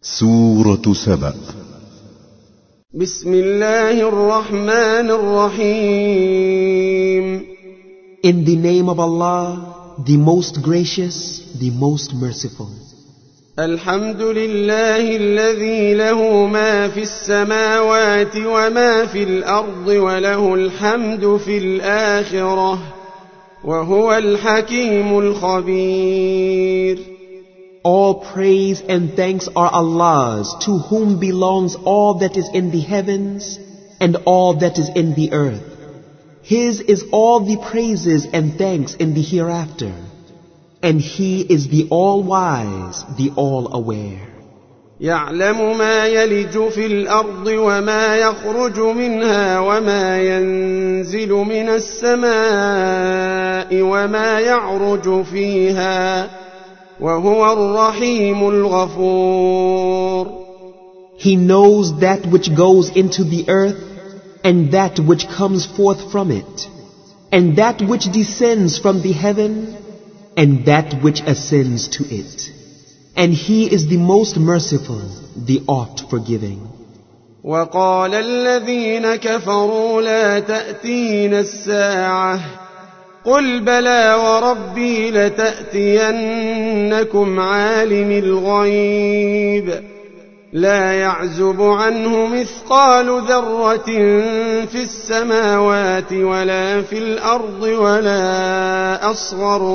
سورة سبأ. بسم الله الرحمن الرحيم. In the name of Allah, the most gracious, the most merciful. الحمد لله الذي له ما في السماوات وما في الأرض وله الحمد في الآخرة وهو الحكيم الخبير. All praise and thanks are Allah's, to whom belongs all that is in the heavens and all that is in the earth. His is all the praises and thanks in the hereafter. And He is the all-wise, the all-aware. يعلم ما يلج في الأرض وما يخرج منها وما ينزل من السماء وما يعرج فيها وهو الرحيم الغفور. He knows that which goes into the earth and that which comes forth from it, and that which descends from the heaven and that which ascends to it. And He is the most merciful, the oft forgiving. وقال الذين كفروا لا تأتينا الساعة قل بلى وربي لتأتينكم عالم الغيب لا يعزب عنه مثقال ذرة في السماوات ولا في الأرض ولا أصغر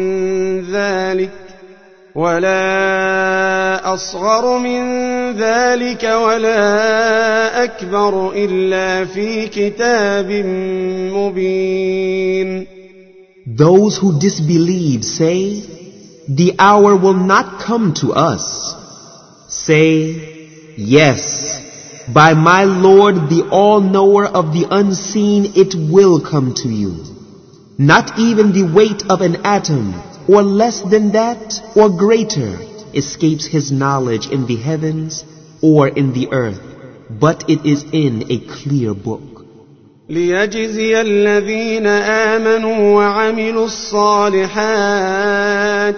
من ذلك ولا أكبر إلا في كتاب مبين. Those who disbelieve say, the hour will not come to us. Say, yes, by my Lord, the all-knower of the unseen, it will come to you. Not even the weight of an atom, or less than that, or greater, escapes His knowledge in the heavens or in the earth, but it is in a clear book. ليجزي الذين آمنوا وعملوا الصالحات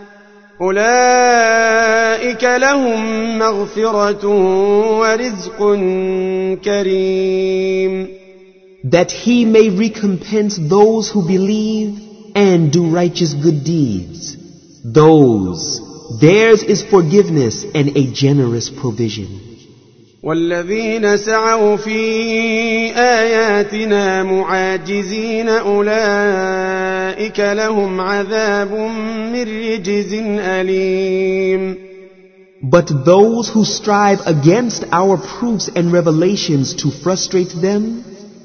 أولئك لهم مغفرة ورزق كريم. That He may recompense those who believe and do righteous good deeds. Theirs is forgiveness and a generous provision. والذين سعوا في آياتنا معاجزين أولئك لهم عذاب من رجز أليم. But those who strive against our proofs and revelations to frustrate them,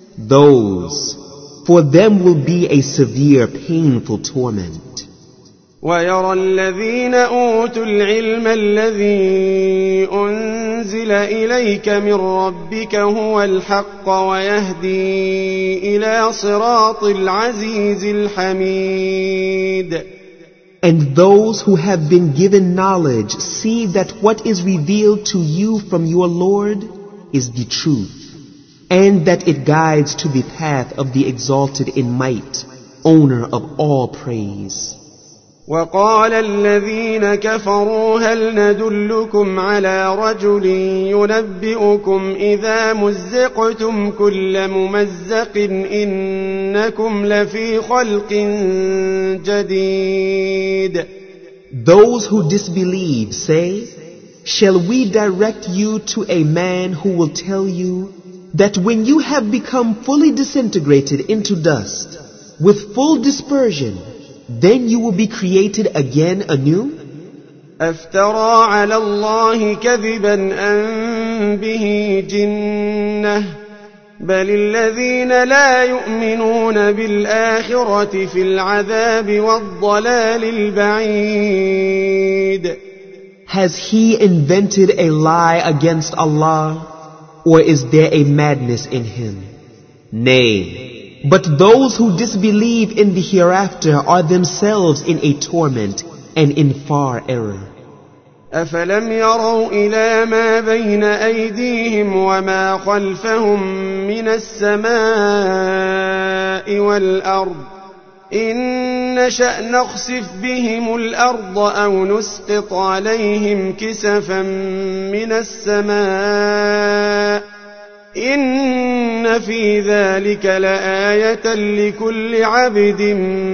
for them will be a severe, painful torment. ويرى الذين أوتوا العلم الذي أنزل إليك من ربك هو الحق ويهدي إلى صراط العزيز الحميد. And those who have been given knowledge see that what is revealed to you from your Lord is the truth, and that it guides to the path of the exalted in might, owner of all praise. وقال الذين كفروا هل ندلكم على رجل ينبئكم إذا مزقتم كل ممزق إنكم لفي خلق جديد. Those who disbelieve say, shall we direct you to a man who will tell you that when you have become fully disintegrated into dust, with full dispersion, then you will be created again anew? أفترى على الله كذبا أم به جنة بل الذين لا يؤمنون بالآخرة في العذاب والضلال البعيد. Has he invented a lie against Allah, or is there a madness in him? Nay. But those who disbelieve in the hereafter are themselves in a torment and in far error. أفلم يروا إلى ما بين أيديهم وما خلفهم من السماء والأرض إن نشأ نخسف بهم الأرض أو نسقط عليهم كسفا من السماء إن في ذلك لآية لكل عبد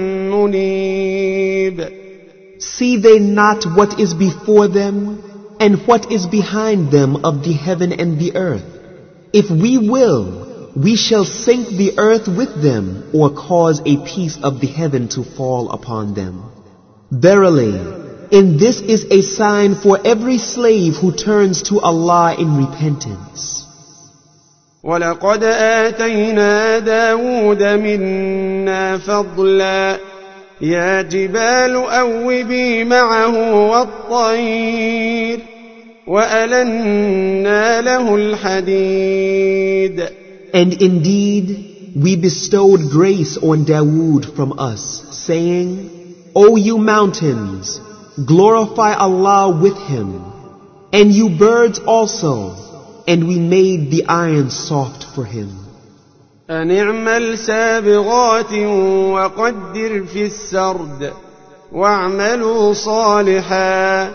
منيب. See they not what is before them and what is behind them of the heaven and the earth? If we will, we shall sink the earth with them or cause a piece of the heaven to fall upon them. Verily, in this is a sign for every slave who turns to Allah in repentance. وَلَقَدْ آتَيْنَا دَاوُودَ مِنَّا فَضْلًا يَا جِبَالُ أَوِّبِي مَعَهُ وَالطَّيْرَ وَأَلَنَّا لَهُ الْحَدِيدَ. And indeed, we bestowed grace on Dawood from us, saying, O you mountains, glorify Allah with him, and you birds also, and we made the iron soft for him. أن اعمل سابغات وقدر في السرد واعملوا صالحا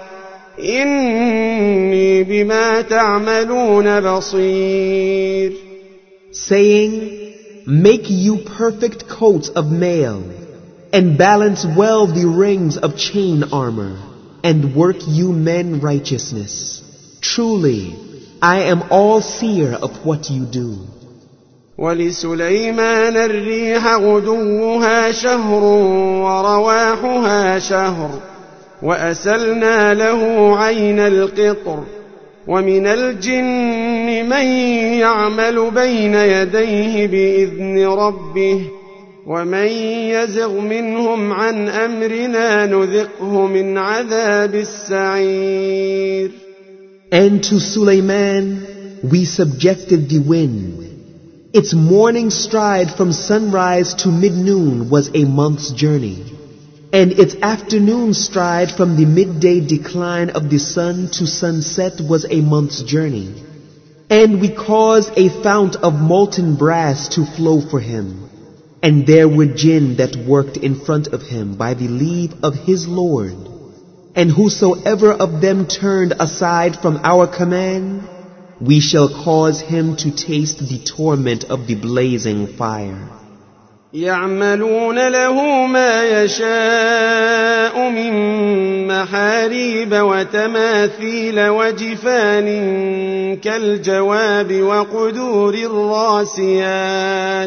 إني بما تعملون بصير. Saying, make you perfect coats of mail, and balance well the rings of chain armor, and work you men righteousness. Truly, I am all seer of what you do. ولسليمان الريح غدوها شهر ورواحها شهر وأسلنا له عين القطر ومن الجن من يعمل بين يديه بإذن ربه ومن يزغ منهم عن أمرنا نذقه من عذاب السعير. And to Sulaiman we subjected the wind. Its morning stride from sunrise to mid-noon was a month's journey, and its afternoon stride from the midday decline of the sun to sunset was a month's journey. And we caused a fount of molten brass to flow for him, and there were jinn that worked in front of him by the leave of his Lord. And whosoever of them turned aside from our command, we shall cause him to taste the torment of the blazing fire. يعملون له ما يشاء من محاريب وتماثيل وجفان كالجواب وقدور الراسيات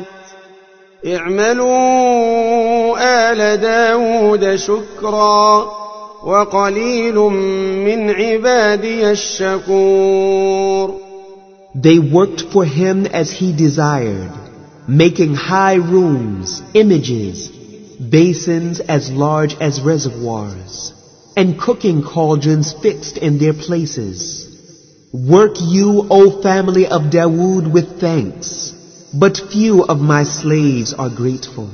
اعملوا آل داود شكرا وقليل من عبادي الشكور. They worked for him as he desired, making high rooms, images, basins as large as reservoirs, and cooking cauldrons fixed in their places. Work you, O family of Dawood, with thanks, but few of my slaves are grateful.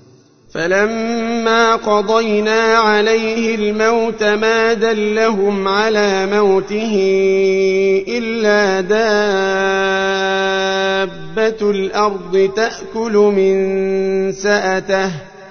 فلما قضينا عليه الموت ما دلهم على موته إلا دابة الأرض تأكل من سأته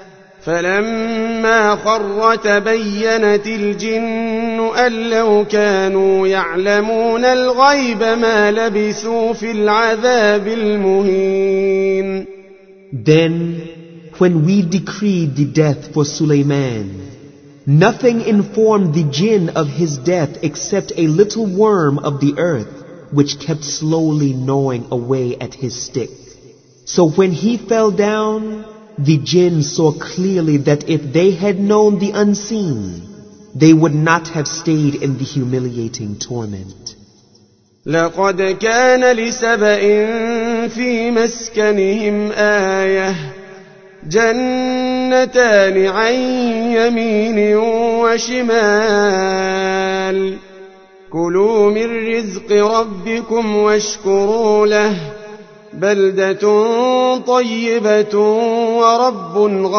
فلما خر تبينت الجن أن لو كانوا يعلمون الغيب ما لبثوا في العذاب المهين. Then when we decreed the death for Sulaiman, nothing informed the jinn of his death except a little worm of the earth which kept slowly gnawing away at his stick. So when he fell down, the jinn saw clearly that if they had known the unseen, they would not have stayed in the humiliating torment. لقد كان لسبإ في مسكنهم آية جنتان عن يمين وشمال كلوا من رزق ربكم واشكروا له بلدة طيبة ورب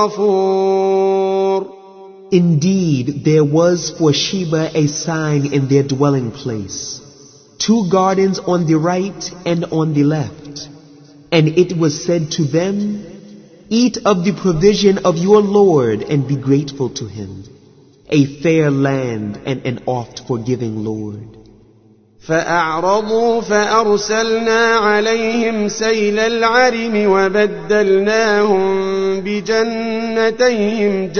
غفور. Indeed, there was for Sheba a sign in their dwelling place, 2 gardens on the right and on the left, and it was said to them, Eat of the provision of your Lord and be grateful to Him, a fair land and an oft forgiving Lord. فأعرضوا فأرسلنا عليهم سيل العرم وبدلناهم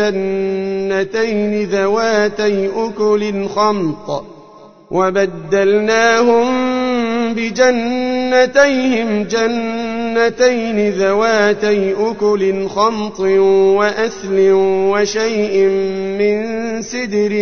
بجنتين ذواتي أكل خمط وأثل وشيء من سدر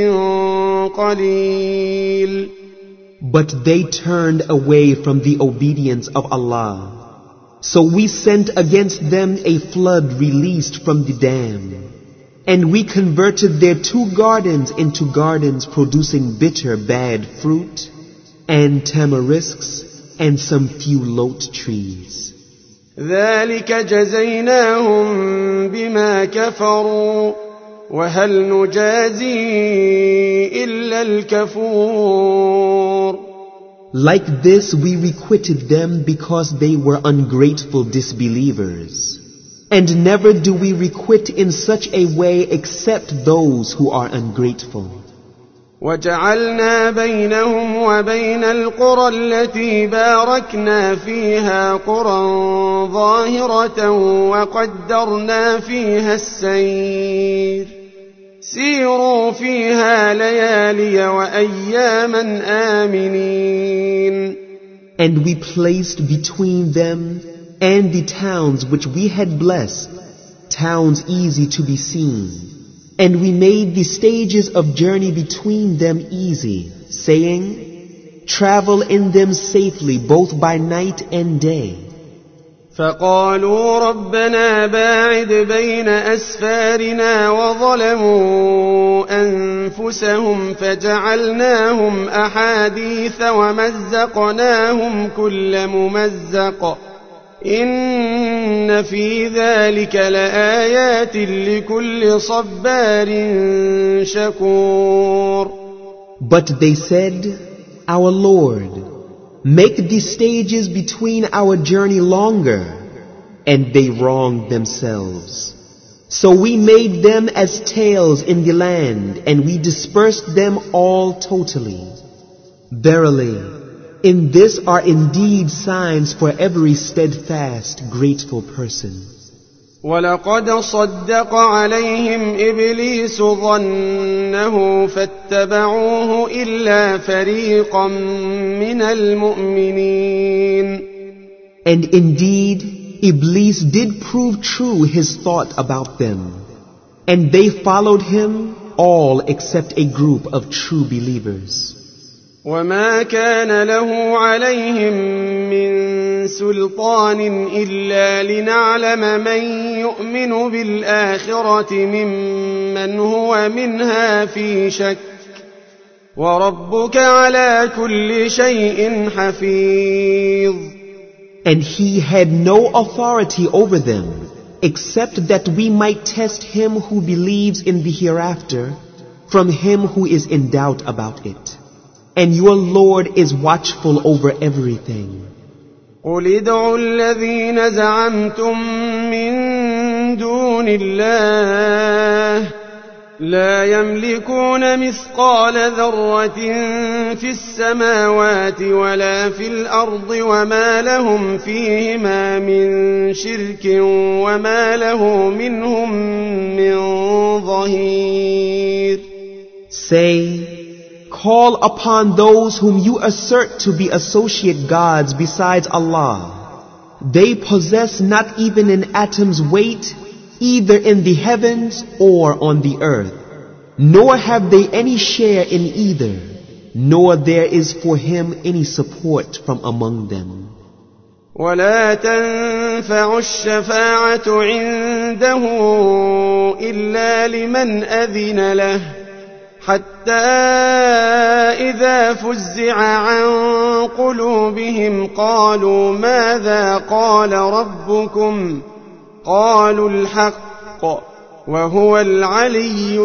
قليل. But they turned away from the obedience of Allah. So we sent against them a flood released from the dam. And we converted their 2 gardens into gardens producing bitter bad fruit, and tamarisks, and some few lot trees. ذلك جزيناهم بما كفروا وهل نجازي إلا الكفور. Like this we requited them because they were ungrateful disbelievers. And never do we requite in such a way except those who are ungrateful. وجعلنا بينهم وبين القرى التي باركنا فيها قرى ظاهرة وقدرنا فيها السير سيروا فيها ليالي وأياما آمنين. And we placed between them and the towns which we had blessed, towns easy to be seen. And we made the stages of journey between them easy, saying, travel in them safely both by night and day. فقالوا ربنا باعد بين أسفارنا وظلموا أنفسهم فجعلناهم أحاديث ومزقناهم كل ممزق إن في ذلك لآيات لكل صبار شكور. But they said, Our Lord, make the stages between our journey longer. And they wronged themselves. So we made them as tails in the land, and we dispersed them all totally. Verily, in this are indeed signs for every steadfast, grateful person. وَلَقَدْ صَدَّقَ عَلَيْهim إِبْلِيسُ ظَنَّهُ فَاتَّبَعُوهُ إِلَّا فَرِيقًا مِنَ الْمُؤْمِنِينَ. And indeed, Iblis did prove true his thought about them, and they followed him all except a group of true believers. وما كان له عليهم من سلطان إلا لنعلم من يؤمن بالآخرة ممن هو منها في شك وربك على كل شيء حفيظ. And he had no authority over them except that we might test him who believes in the hereafter from him who is in doubt about it. And your Lord is watchful over everything. قُلِ ادْعُوا الَّذِينَ زَعَمْتُم مِّن دُونِ اللَّهِ لَا يَمْلِكُونَ مِثْقَالَ ذَرَّةٍ فِي السَّمَاوَاتِ وَلَا فِي الْأَرْضِ وَمَا لَهُمْ فِيهِمَا مِن شِرْكٍ وَمَا لَهُ مِنْهُم مِّن ظَهِيرٍ. Say, call upon those whom you assert to be associate gods besides Allah. They possess not even an atom's weight, either in the heavens or on the earth. Nor have they any share in either, nor there is for him any support from among them. ولا تنفع الشفاعة عنده إلا لمن أذن له حتى إذا فزع عن قلوبهم قالوا ماذا قال ربكم قالوا الحق وهو العلي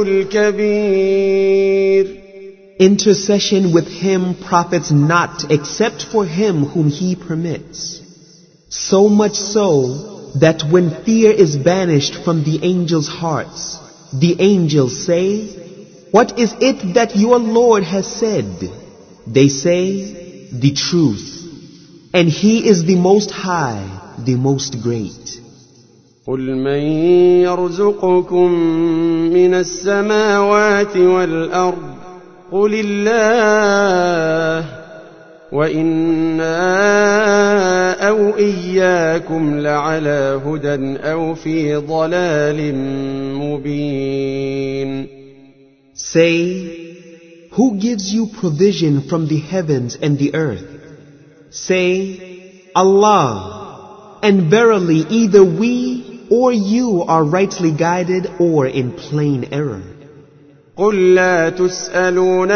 الكبير. Intercession with him profits not except for him whom he permits. So much so that when fear is banished from the angels' hearts, the angels say, "What is it that your Lord has said?" They say, "The truth, and He is the Most High, the Most Great." قل من يرزقكم من السماوات والأرض قل الله وإنا أو إياكم لعلى هدى أو في ضلال مبين. Say, who gives you provision from the heavens and the earth? Say, Allah, and verily either we or you are rightly guided or in plain error. قل لا تسألون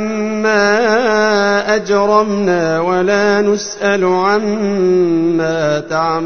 عما أجرمنا ولا نسأل عما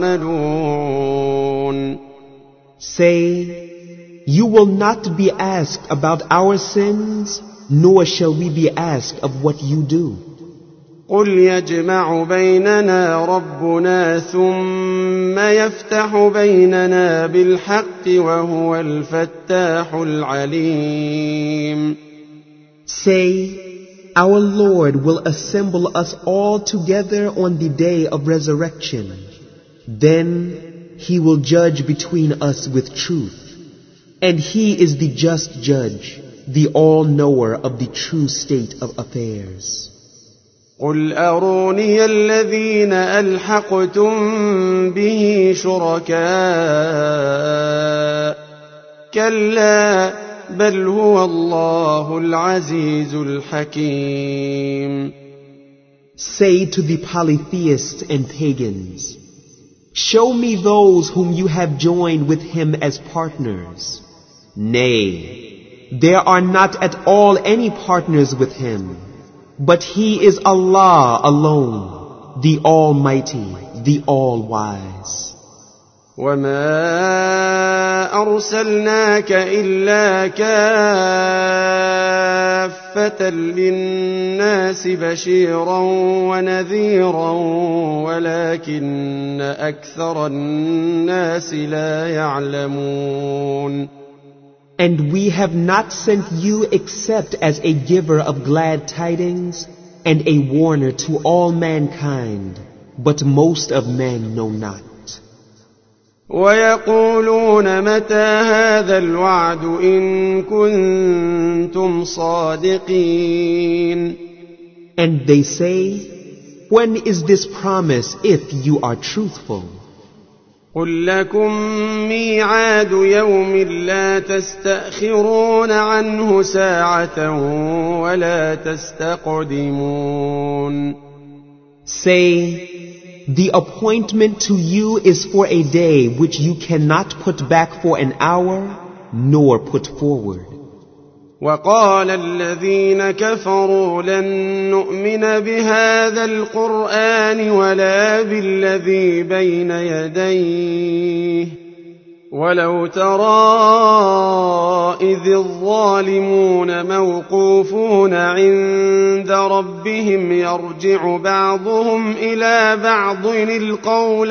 تعملون. Say, you will not be asked about our sins, nor shall we be asked of what you do. قل يجمع بيننا ربنا ثم يفتح بيننا بالحق وهو الفتاح العليم. Say, our Lord will assemble us all together on the day of resurrection. Then He will judge between us with truth. And He is the just judge, the all-knower of the true state of affairs. قل أروني الذين ألحقتم به شركاء كلا بل هو الله العزيز الحكيم. Say to the polytheists and pagans, show me those whom you have joined with Him as partners. Nay, there are not at all any partners with Him. But He is Allah alone, the Almighty, the All-Wise. وَمَا أَرْسَلْنَاكَ إِلَّا كَافَّةً لِلنَّاسِ بَشِيرًا وَنَذِيرًا وَلَكِنَّ أَكْثَرَ النَّاسِ لَا يَعْلَمُونَ. And we have not sent you except as a giver of glad tidings and a warner to all mankind, but most of men know not. وَيَقُولُونَ مَتَى هَذَا الْوَعْدُ إِن كُنتُمْ صَادِقِينَ. And they say, when is this promise if you are truthful? قُل لَّكُم مِّيعَادُ يَوْمٍ لَّا تَسْتَأْخِرُونَ عَنْهُ سَاعَةً وَلَا تَسْتَقْدِمُونَ. Say, the appointment to you is for a day which you cannot put back for an hour, nor put forward. وقال الذين كفروا لن نؤمن بهذا القرآن ولا بالذي بين يديه ولو ترى إذ الظالمون موقوفون عند ربهم يرجع بعضهم إلى بعض القول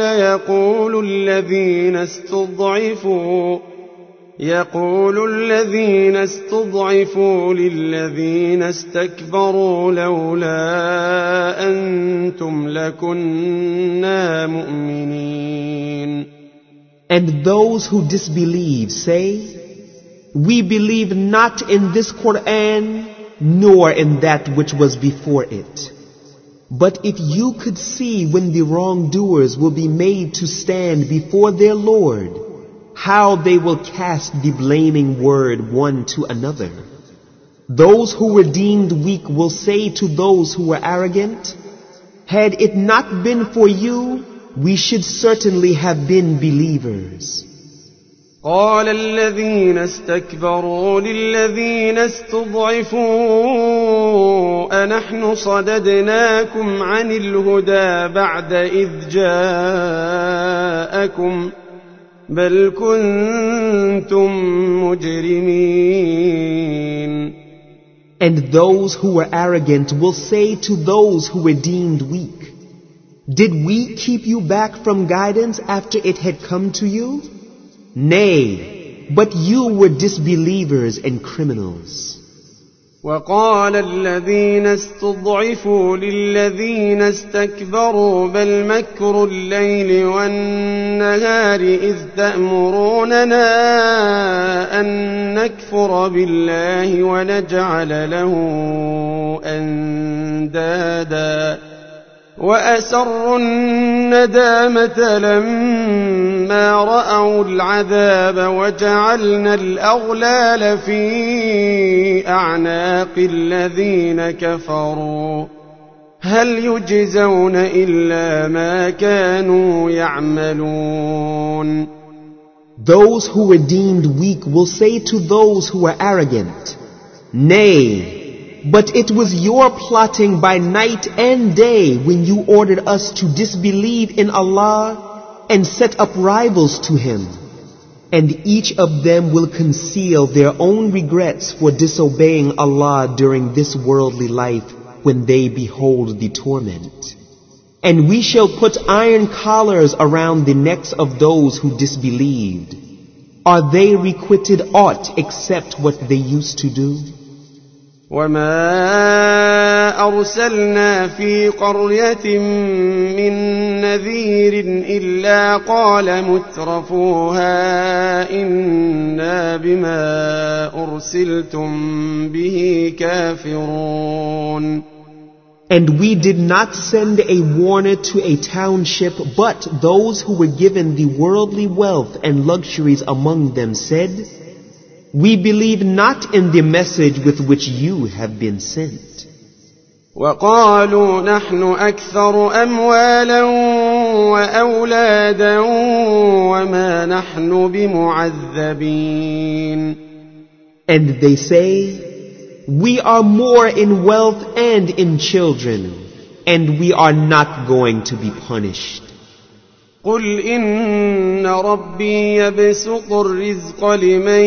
يقول الذين استضعفوا للذين استكبروا لولا أنتم لكنا مؤمنين. And those who disbelieve say, we believe not in this Quran, nor in that which was before it. But if you could see when the wrongdoers will be made to stand before their Lord, how they will cast the blaming word one to another. Those who were deemed weak will say to those who were arrogant, had it not been for you, we should certainly have been believers. قال الذين استكبروا للذين استضعفوا أنحن صددناكم عن الهدى بعد إذ جاءكم بل كنتم مجرمين. And those who were arrogant will say to those who were deemed weak, Did we keep you back from guidance after it had come to you? Nay, but you were disbelievers and criminals. وقال الذين استضعفوا للذين استكبروا بل مكر الليل والنهار إذ تأمروننا أن نكفر بالله ونجعل له أندادا وأسروا الندامة لما رأوا العذاب وجعلنا الأغلال في أعناق الذين كفروا هل يجزون إلا ما كانوا يعملون. Those who were deemed weak will say to those who were arrogant, Nay, but it was your plotting by night and day when you ordered us to disbelieve in Allah and set up rivals to Him. And each of them will conceal their own regrets for disobeying Allah during this worldly life when they behold the torment. And we shall put iron collars around the necks of those who disbelieved. Are they requited aught except what they used to do? وما أرسلنا في قرية من نذير إلا قال مترفوها إنا بما أرسلتم به كافرون. And we did not send a warner to a township, but those who were given the worldly wealth and luxuries among them said, We believe not in the message with which you have been sent. وقالوا نحن أكثر أموالا وأولادا وما نحن بمعذبين. And they say, We are more in wealth and in children, and we are not going to be punished. قل إن ربي يبسط الرزق لمن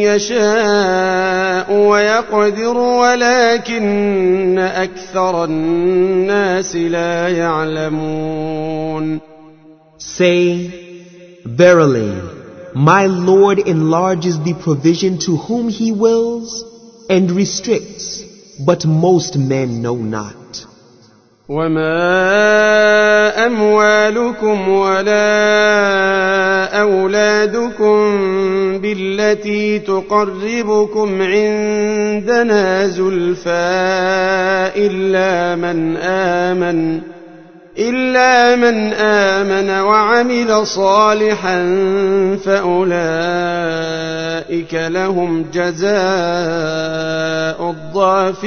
يشاء ويقدر ولكن أكثر الناس لا يعلمون. Say, Verily, my Lord enlarges the provision to whom He wills and restricts, but most men know not. وما أموالكم ولا أولادكم بالتي تقربكم عندنا زلفى إلا من آمن وعمل صالحا فأولئك لهم جزاء الضعف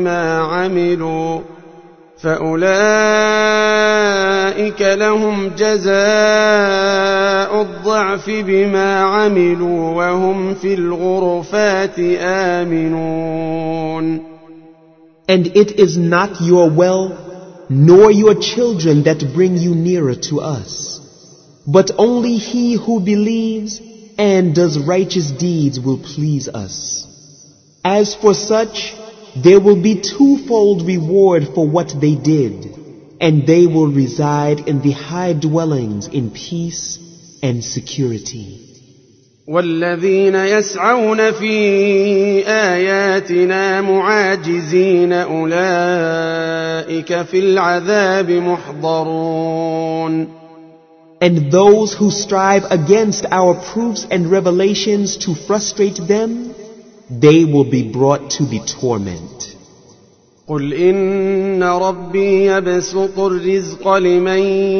بما عملوا وهم في الغرفات آمنون. And it is not your wealth nor your children that bring you nearer to us, but only he who believes and does righteous deeds will please us. As for such, there will be twofold reward for what they did, and they will reside in the high dwellings in peace and security. والذين يسعون في آياتنا معاجزين أولئك في العذاب محضرون. And those who strive against our proofs and revelations to frustrate them, they will be brought to the torment. قل إن ربي يبسط الرزق لمن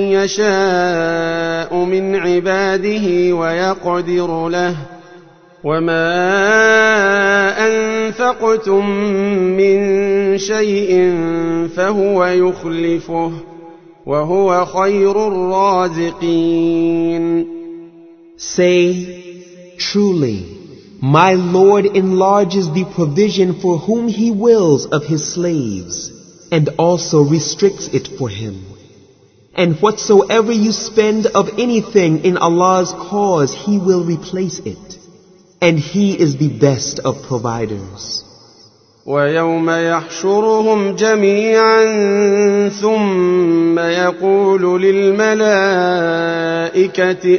يشاء من عباده ويقدر له وما أنفقتم من شيء فهو يخلفه وهو خير الرازقين. Say, truly, my Lord enlarges the provision for whom He wills of His slaves, and also restricts it for him. And whatsoever you spend of anything in Allah's cause, He will replace it. And He is the best of providers. وَيَوْمَ يَحْشُرُهُمْ جَمِيعًا ثُمَّ ثم يقول للملائكة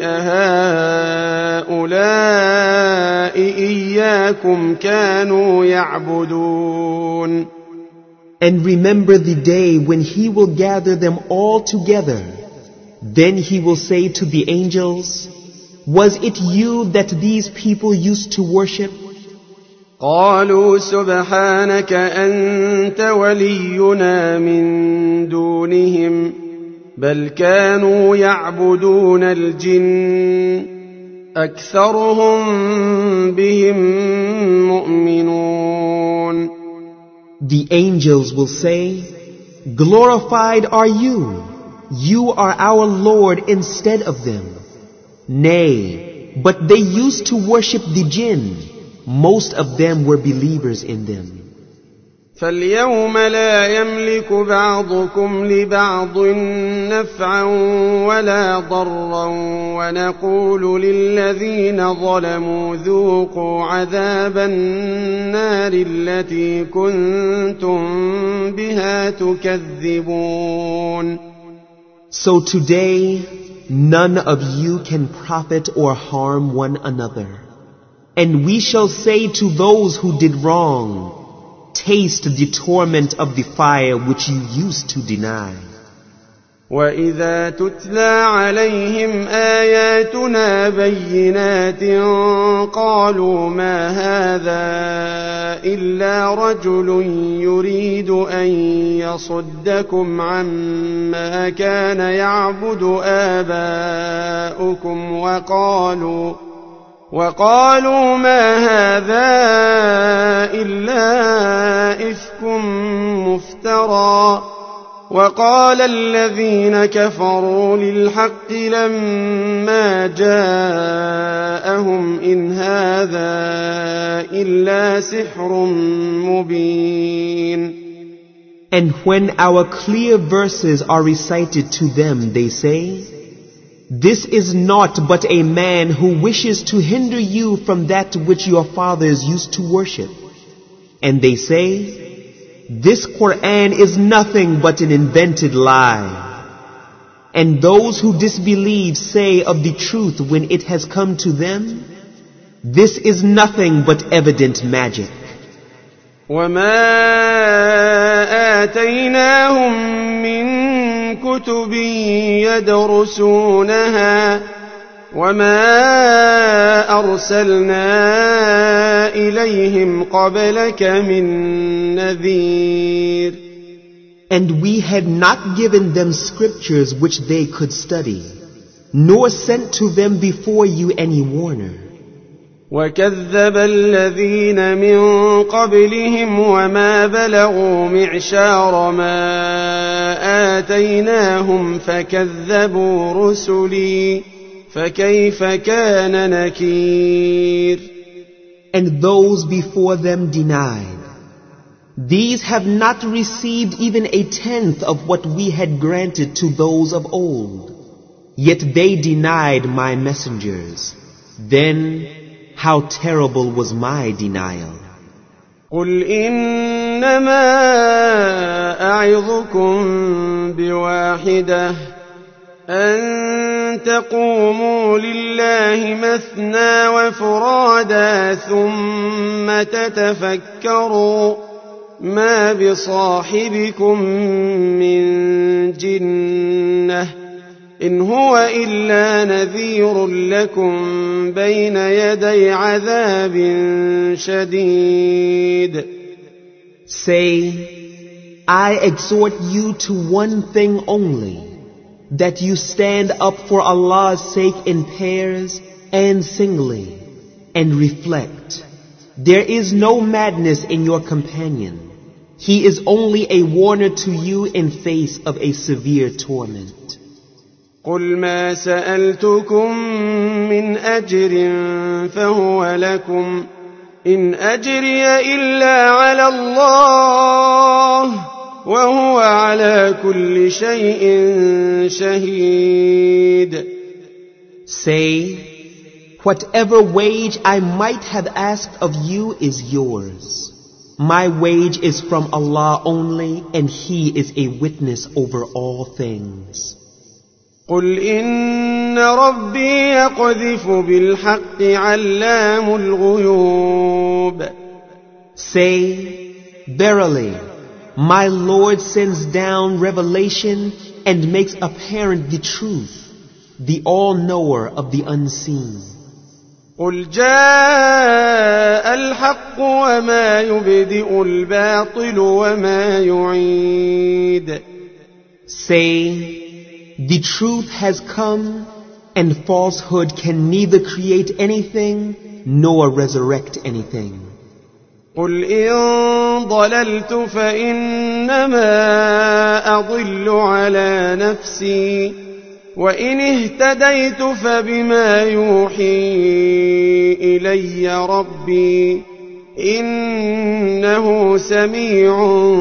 أهؤلاء إياكم كانوا يعبدون. And remember the day when he will gather them all together. Then he will say to the angels, was it you that these people used to worship? قالوا سبحانك أنت ولينا من دونهم بل كانوا يعبدون الجن أكثرهم بهم مؤمنون. The angels will say, glorified are you. You are our Lord instead of them. Nay, but they used to worship the jinn. Most of them were believers in them. فاليوم لا يملك بعضكم لبعض نفعا ولا ضرا ونقول للذين ظلموا ذوقوا عذاب النار التي كنتم بها تكذبون. So today, none of you can profit or harm one another. And we shall say to those who did wrong, taste the torment of the fire which you used to deny. وَإِذَا تُتْلَى عَلَيْهِمْ آيَاتُنَا بَيِّنَاتٍ قَالُوا مَا هَذَا إِلَّا رَجُلٌ يُرِيدُ أَن يَصُدَّكُمْ عَمَّا كَانَ يَعْبُدُ آبَاؤُكُمْ وقالوا ما هذا إلا إفك مفترى وقال الذين كفروا للحق لما جاءهم إن هذا إلا سحر مبين. And when our clear verses are recited to them, they say, this is not but a man who wishes to hinder you from that which your fathers used to worship. And they say, this Quran is nothing but an invented lie. And those who disbelieve say of the truth when it has come to them, this is nothing but evident magic. وَمَا آتَيْنَاهُمْ مِنْ كتب يدرسونها وما أرسلنا إليهم قبلك من نذير. And we had not given them scriptures which they could study, nor sent to them before you any warner. وكذب الذين من قبلهم وما بلغوا معشار ما آتيناهم فكذبوا رسلي فكيف كان نكير. And those before them denied. These have not received even a tenth of what we had granted to those of old. Yet they denied my messengers. Then how terrible was my denial. قل إنما أعظكم بواحدة أن تقوموا لله مثنى وفرادا ثم تتفكروا ما بصاحبكم من جنة إن هو إلا نذير لكم بين يدي عذاب شديد. Say, I exhort you to one thing only, that you stand up for Allah's sake in pairs and singly, and reflect. There is no madness in your companion. He is only a warner to you in face of a severe torment. قل ما سألتكم من أجر فهو لكم إن أجري إلا على الله وهو على كل شيء شهيد. Say, whatever wage I might have asked of you is yours. My wage is from Allah only, and He is a witness over all things. قل إن ربي يقذف بالحق علام الغيوب. Say, verily, my Lord sends down revelation and makes apparent the truth, the all-knower of the unseen. قل جاء الحق وما يبدئ الباطل وما يعيد. Say, the truth has come, and falsehood can neither create anything nor resurrect anything. قل إن ضللت فإنما أضل على نفسي وإن اهتديت فبما يوحي إلي ربي إنه سميع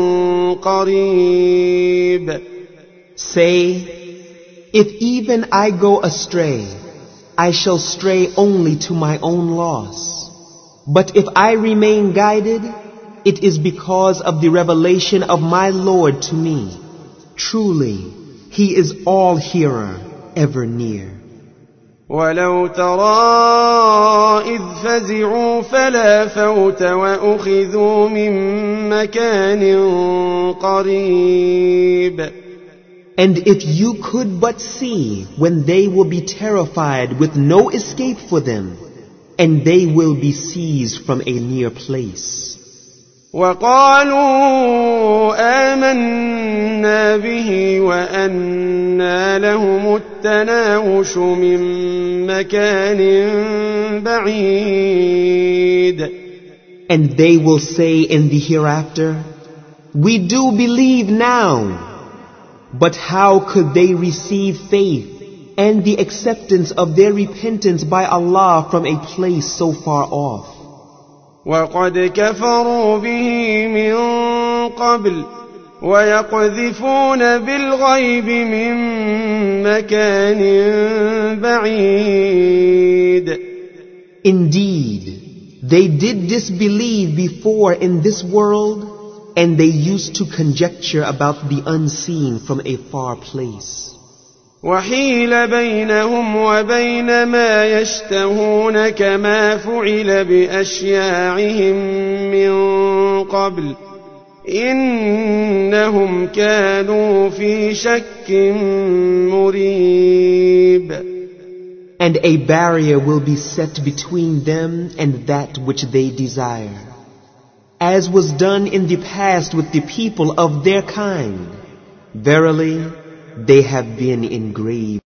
قريب. Say, if even I go astray, I shall stray only to my own loss. But if I remain guided, it is because of the revelation of my Lord to me. Truly, He is all-hearer, ever near. ولو ترى إذ فزعوا فلا فوت وأخذوا من مكان قريب. And if you could but see when they will be terrified with no escape for them, and they will be seized from a near place. وقالوا آمنا به وأنى لهم التناوش من مكان بعيد. And they will say in the hereafter, we do believe now. But how could they receive faith and the acceptance of their repentance by Allah from a place so far off? وَقَدْ كَفَرُوا بِهِ مِنْ قَبْلُ وَيَقْذِفُونَ بِالْغَيْبِ مِنْ مَكَانٍ بَعِيدٍ. Indeed, they did disbelieve before in this world, and they used to conjecture about the unseen from a far place. وحيل بينهم وبين ما يشتهون كما فعل بأشياعهم من قبل إنهم كانوا في شك مريب. And a barrier will be set between them and that which they desire, as was done in the past with the people of their kind. Verily, they have been in grave